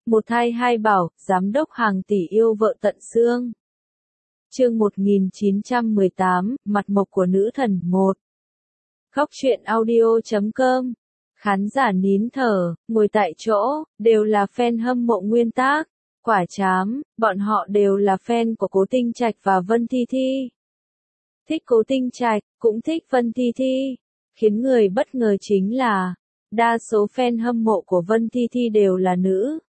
Một thai hai bảo, giám đốc hàng tỷ yêu vợ tận xương. Chương 1918, mặt mộc của nữ thần 1. Góc truyện audio.com. Khán giả nín thở, ngồi tại chỗ, đều là fan hâm mộ nguyên tác. Quả chám, bọn họ đều là fan của Cố Tinh Trạch và Vân Thi Thi. Thích Cố Tinh Trạch, cũng thích Vân Thi Thi. Khiến người bất ngờ chính là, đa số fan hâm mộ của Vân Thi Thi đều là nữ.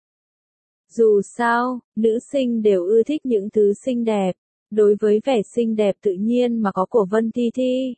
Dù sao, nữ sinh đều ưa thích những thứ xinh đẹp. Đối với vẻ xinh đẹp tự nhiên mà có của Vân Thi Thi,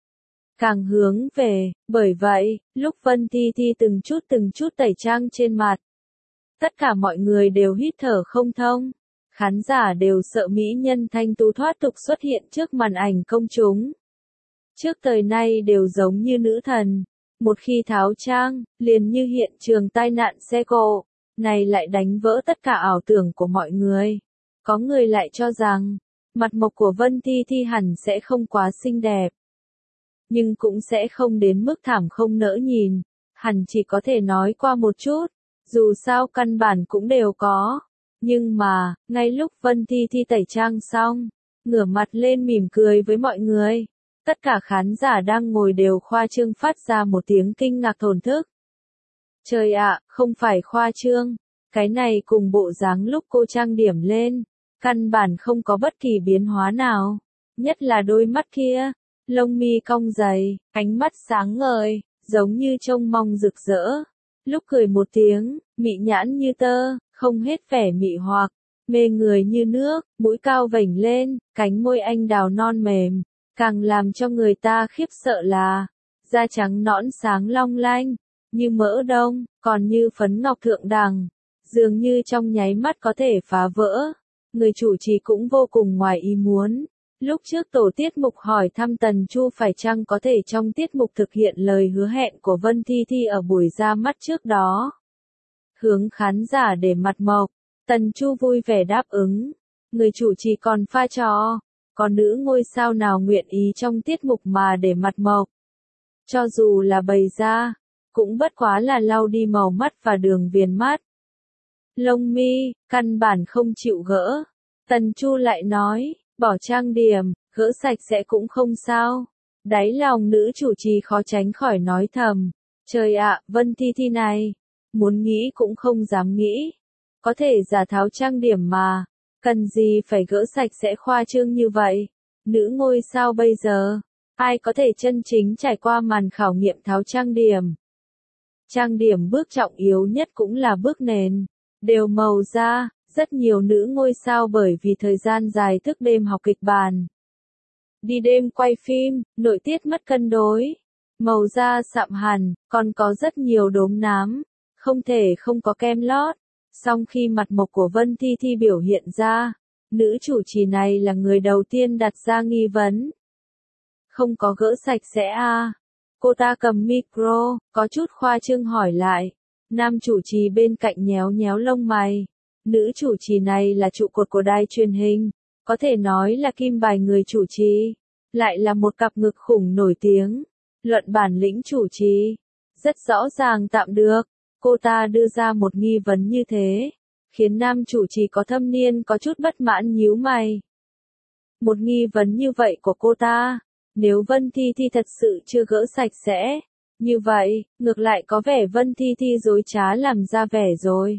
càng hướng về, bởi vậy, lúc Vân Thi Thi từng chút tẩy trang trên mặt, tất cả mọi người đều hít thở không thông. Khán giả đều sợ mỹ nhân thanh tú thoát tục xuất hiện trước màn ảnh công chúng. Trước thời nay đều giống như nữ thần, một khi tháo trang, liền như hiện trường tai nạn xe cộ, này lại đánh vỡ tất cả ảo tưởng của mọi người. Có người lại cho rằng, mặt mộc của Vân Thi Thi hẳn sẽ không quá xinh đẹp, nhưng cũng sẽ không đến mức thảm không nỡ nhìn, hẳn chỉ có thể nói qua một chút, dù sao căn bản cũng đều có. Nhưng mà, ngay lúc Vân Thi Thi tẩy trang xong, ngửa mặt lên mỉm cười với mọi người, tất cả khán giả đang ngồi đều khoa trương phát ra một tiếng kinh ngạc thổn thức. Trời ạ, không phải khoa trương, cái này cùng bộ dáng lúc cô trang điểm lên, căn bản không có bất kỳ biến hóa nào, nhất là đôi mắt kia, lông mi cong dày, ánh mắt sáng ngời, giống như trông mong rực rỡ. Lúc cười một tiếng, mị nhãn như tơ, không hết vẻ mị hoặc, mê người như nước, mũi cao vểnh lên, cánh môi anh đào non mềm, càng làm cho người ta khiếp sợ là, da trắng nõn sáng long lanh, như mỡ đông, còn như phấn ngọc thượng đẳng, dường như trong nháy mắt có thể phá vỡ. Người chủ trì cũng vô cùng ngoài ý muốn. Lúc trước tổ tiết mục hỏi thăm Tần Chu phải chăng có thể trong tiết mục thực hiện lời hứa hẹn của Vân Thi Thi ở buổi ra mắt trước đó. Hướng khán giả để mặt mộc, Tần Chu vui vẻ đáp ứng. Người chủ trì còn pha trò, còn nữ ngôi sao nào nguyện ý trong tiết mục mà để mặt mộc. Cho dù là bày ra, cũng bất quá là lau đi màu mắt và đường viền mắt. Lông mi, căn bản không chịu gỡ. Tần Chu lại nói, bỏ trang điểm, gỡ sạch sẽ cũng không sao. Đáy lòng nữ chủ trì khó tránh khỏi nói thầm, trời ạ, Vân Thi Thi này, muốn nghĩ cũng không dám nghĩ. Có thể giả tháo trang điểm mà, cần gì phải gỡ sạch sẽ khoa trương như vậy. Nữ ngôi sao bây giờ, ai có thể chân chính trải qua màn khảo nghiệm tháo trang điểm. Trang điểm bước trọng yếu nhất cũng là bước nền. Đều màu da, rất nhiều nữ ngôi sao bởi vì thời gian dài thức đêm học kịch bản. Đi đêm quay phim, nội tiết mất cân đối. Màu da sạm hẳn, còn có rất nhiều đốm nám, không thể không có kem lót. Song khi mặt mộc của Vân Thi Thi biểu hiện ra, nữ chủ trì này là người đầu tiên đặt ra nghi vấn. Không có gỡ sạch sẽ à? Cô ta cầm micro, có chút khoa trương hỏi lại. Nam chủ trì bên cạnh nhéo nhéo lông mày. Nữ chủ trì này là trụ cột của đài truyền hình, có thể nói là kim bài người chủ trì, lại là một cặp ngực khủng nổi tiếng. Luận bản lĩnh chủ trì, rất rõ ràng tạm được. Cô ta đưa ra một nghi vấn như thế, khiến nam chủ trì có thâm niên có chút bất mãn nhíu mày. Một nghi vấn như vậy của cô ta, nếu Vân Thi Thi thật sự chưa gỡ sạch sẽ, như vậy, ngược lại có vẻ Vân Thi Thi dối trá làm ra vẻ rồi.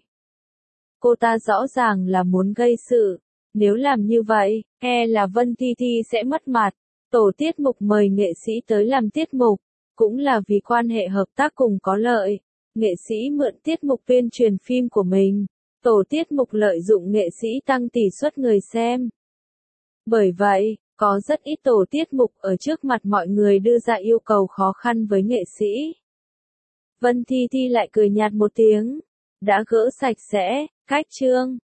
Cô ta rõ ràng là muốn gây sự, nếu làm như vậy, e là Vân Thi Thi sẽ mất mặt. Tổ tiết mục mời nghệ sĩ tới làm tiết mục, cũng là vì quan hệ hợp tác cùng có lợi. Nghệ sĩ mượn tiết mục tuyên truyền phim của mình, tổ tiết mục lợi dụng nghệ sĩ tăng tỷ suất người xem. Bởi vậy, có rất ít tổ tiết mục ở trước mặt mọi người đưa ra yêu cầu khó khăn với nghệ sĩ. Vân Thi Thi lại cười nhạt một tiếng, đã gỡ sạch sẽ, cách chương,